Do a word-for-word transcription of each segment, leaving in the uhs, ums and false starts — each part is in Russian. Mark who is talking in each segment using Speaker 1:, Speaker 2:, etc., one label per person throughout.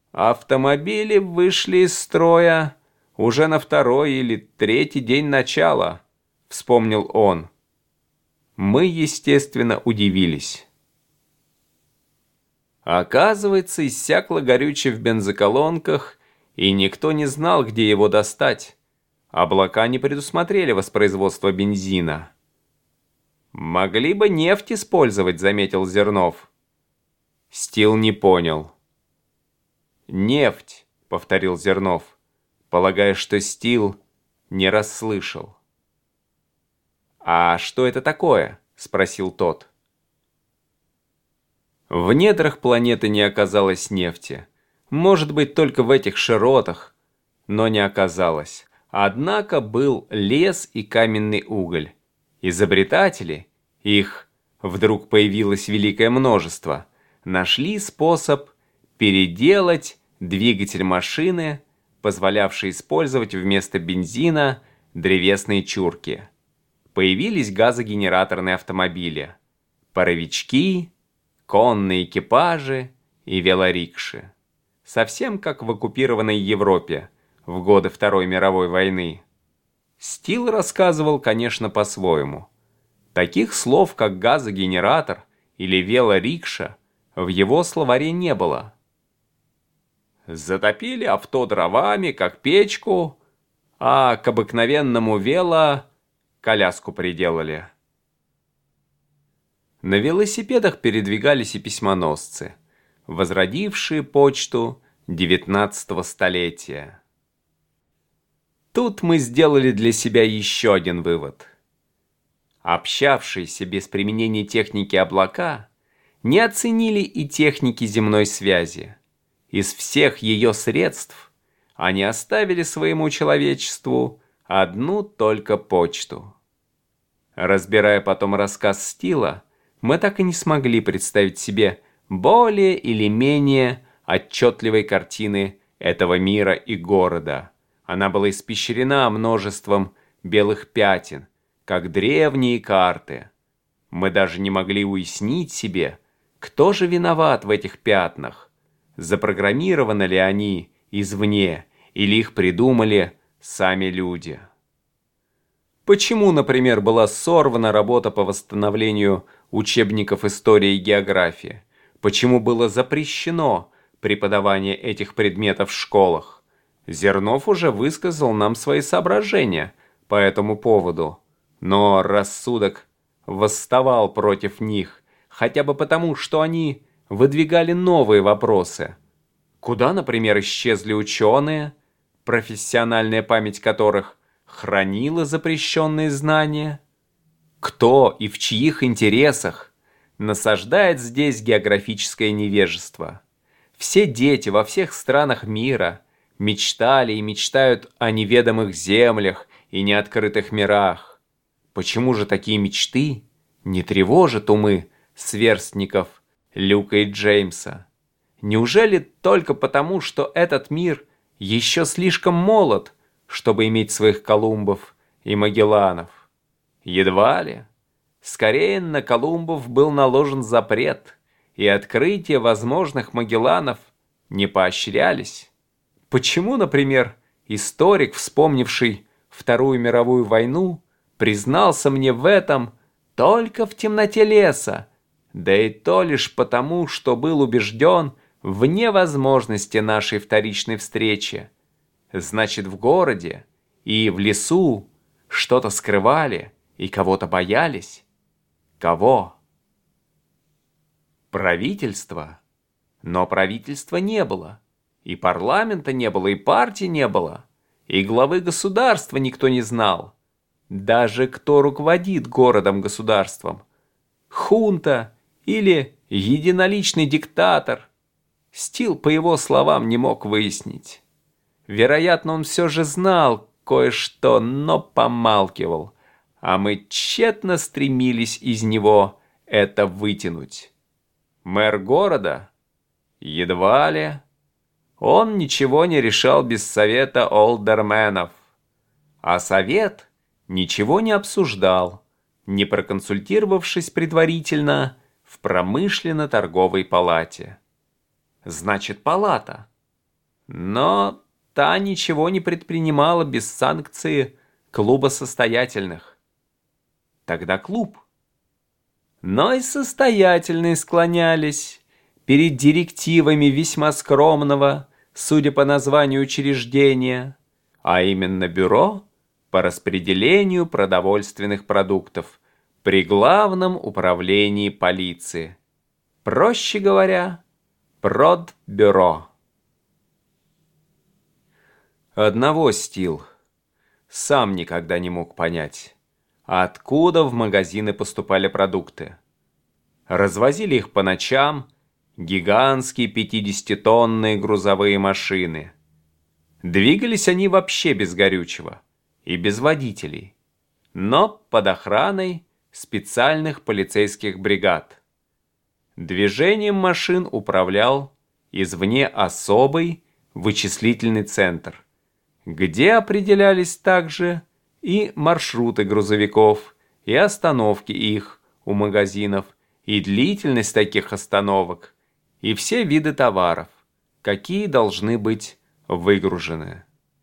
Speaker 1: Автомобили вышли из строя уже на второй или третий день начала, вспомнил он. Мы, естественно, удивились. Оказывается, иссякло горючее в бензоколонках, и никто не знал, где его достать. Облака не предусмотрели воспроизводство бензина. «Могли бы нефть использовать», — заметил Зернов. Стил не понял. «Нефть», — повторил Зернов, полагая, что Стил не расслышал. «А что это такое?» — спросил тот. В недрах планеты не оказалось нефти. Может быть, только в этих широтах, но не оказалось. Однако был лес и каменный уголь. Изобретатели, их вдруг появилось великое множество, нашли способ переделать двигатель машины, позволявший использовать вместо бензина древесные чурки. Появились газогенераторные автомобили, паровички, конные экипажи и велорикши. Совсем как в оккупированной Европе в годы Второй мировой войны. Стил рассказывал, конечно, по-своему. Таких слов, как газогенератор или велорикша, в его словаре не было. Затопили авто дровами, как печку, а к обыкновенному вело коляску приделали. На велосипедах передвигались и письмоносцы, возродившие почту девятнадцатого столетия. Тут мы сделали для себя еще один вывод. Общавшиеся без применения техники облака не оценили и техники земной связи. Из всех ее средств они оставили своему человечеству одну только почту. Разбирая потом рассказ Стила, мы так и не смогли представить себе более или менее отчетливой картины этого мира и города. Она была испещрена множеством белых пятен, как древние карты. Мы даже не могли уяснить себе, кто же виноват в этих пятнах, запрограммированы ли они извне или их придумали сами люди. Почему, например, была сорвана работа по восстановлению учебников истории и географии? Почему было запрещено преподавание этих предметов в школах? Зернов уже высказал нам свои соображения по этому поводу, но рассудок восставал против них, хотя бы потому, что они выдвигали новые вопросы. Куда, например, исчезли ученые, профессиональная память которых хранила запрещенные знания? Кто и в чьих интересах насаждает здесь географическое невежество? Все дети во всех странах мира мечтали и мечтают о неведомых землях и неоткрытых мирах. Почему же такие мечты не тревожат умы сверстников Люка и Джеймса? Неужели только потому, что этот мир еще слишком молод, чтобы иметь своих Колумбов и Магелланов? Едва ли. Скорее, на Колумбов был наложен запрет, и открытия возможных Магелланов не поощрялись. Почему, например, историк, вспомнивший Вторую мировую войну, признался мне в этом только в темноте леса, да и то лишь потому, что был убежден в невозможности нашей вторичной встречи? Значит, в городе и в лесу что-то скрывали и кого-то боялись? Кого? Правительство? Но правительства не было. И парламента не было, и партии не было. И главы государства никто не знал. Даже кто руководит городом-государством. Хунта или единоличный диктатор. Стил, по его словам, не мог выяснить. Вероятно, он все же знал кое-что, но помалкивал. А мы тщетно стремились из него это вытянуть. Мэр города? Едва ли. Он ничего не решал без совета олдерменов. А совет ничего не обсуждал, не проконсультировавшись предварительно в промышленно-торговой палате. Значит, палата. Но та ничего не предпринимала без санкции клуба состоятельных. Тогда клуб. Но и состоятельные склонялись перед директивами весьма скромного, судя по названию учреждения, а именно бюро по распределению продовольственных продуктов при Главном управлении полиции. Проще говоря, Продбюро. Одного Стил сам никогда не мог понять, откуда в магазины поступали продукты. Развозили их по ночам гигантские пятидесятитонные грузовые машины. Двигались они вообще без горючего и без водителей, но под охраной специальных полицейских бригад. Движением машин управлял извне особый вычислительный центр, где определялись также и маршруты грузовиков, и остановки их у магазинов, и длительность таких остановок, и все виды товаров, какие должны быть выгружены.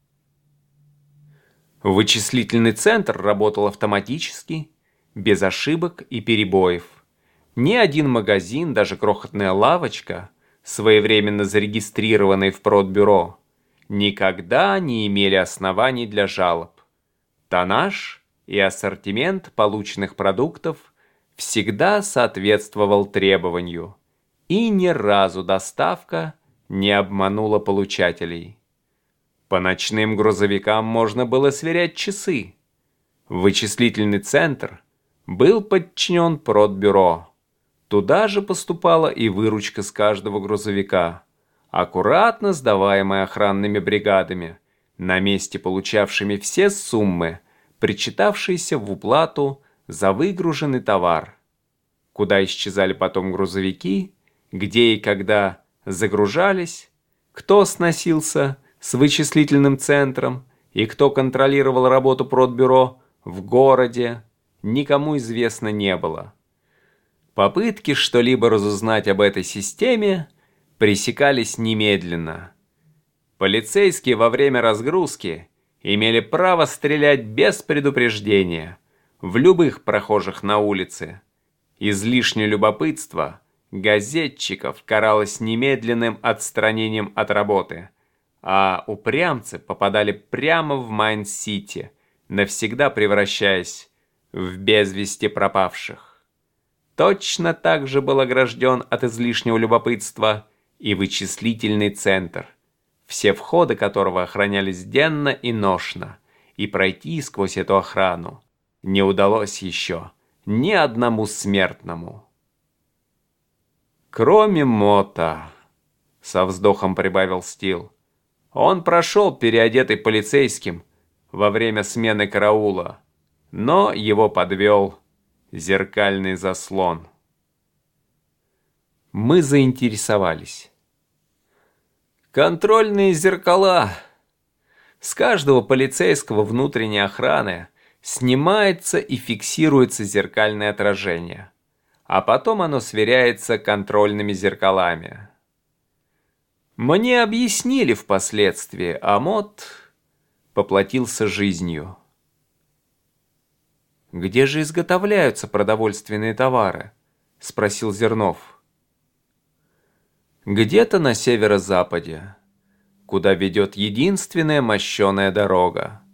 Speaker 1: Вычислительный центр работал автоматически, без ошибок и перебоев. Ни один магазин, даже крохотная лавочка, своевременно зарегистрированная в Продбюро, никогда не имели оснований для жалоб. Тоннаж и ассортимент полученных продуктов всегда соответствовал требованию, и ни разу доставка не обманула получателей. По ночным грузовикам можно было сверять часы. Вычислительный центр был подчинен Продбюро. Туда же поступала и выручка с каждого грузовика, аккуратно сдаваемая охранными бригадами, на месте получавшими все суммы, причитавшиеся в уплату за выгруженный товар. Куда исчезали потом грузовики, где и когда загружались, кто сносился с вычислительным центром и кто контролировал работу Продбюро в городе, никому известно не было. Попытки что-либо разузнать об этой системе пресекались немедленно. Полицейские во время разгрузки имели право стрелять без предупреждения в любых прохожих на улице. Излишнее любопытство газетчиков каралось немедленным отстранением от работы, а упрямцы попадали прямо в Майн-Сити, навсегда превращаясь в без вести пропавших. Точно так же был огражден от излишнего любопытства и вычислительный центр, все входы которого охранялись денно и ношно, и пройти сквозь эту охрану не удалось еще ни одному смертному. Кроме Мота, со вздохом прибавил Стил, он прошел переодетый полицейским во время смены караула, но его подвел зеркальный заслон. Мы заинтересовались. Контрольные зеркала. С каждого полицейского внутренней охраны снимается и фиксируется зеркальное отражение, а потом оно сверяется контрольными зеркалами. Мне объяснили впоследствии, а Мот поплатился жизнью. «Где же изготовляются продовольственные товары?» — спросил Зернов. «Где-то на северо-западе, куда ведет единственная мощеная дорога.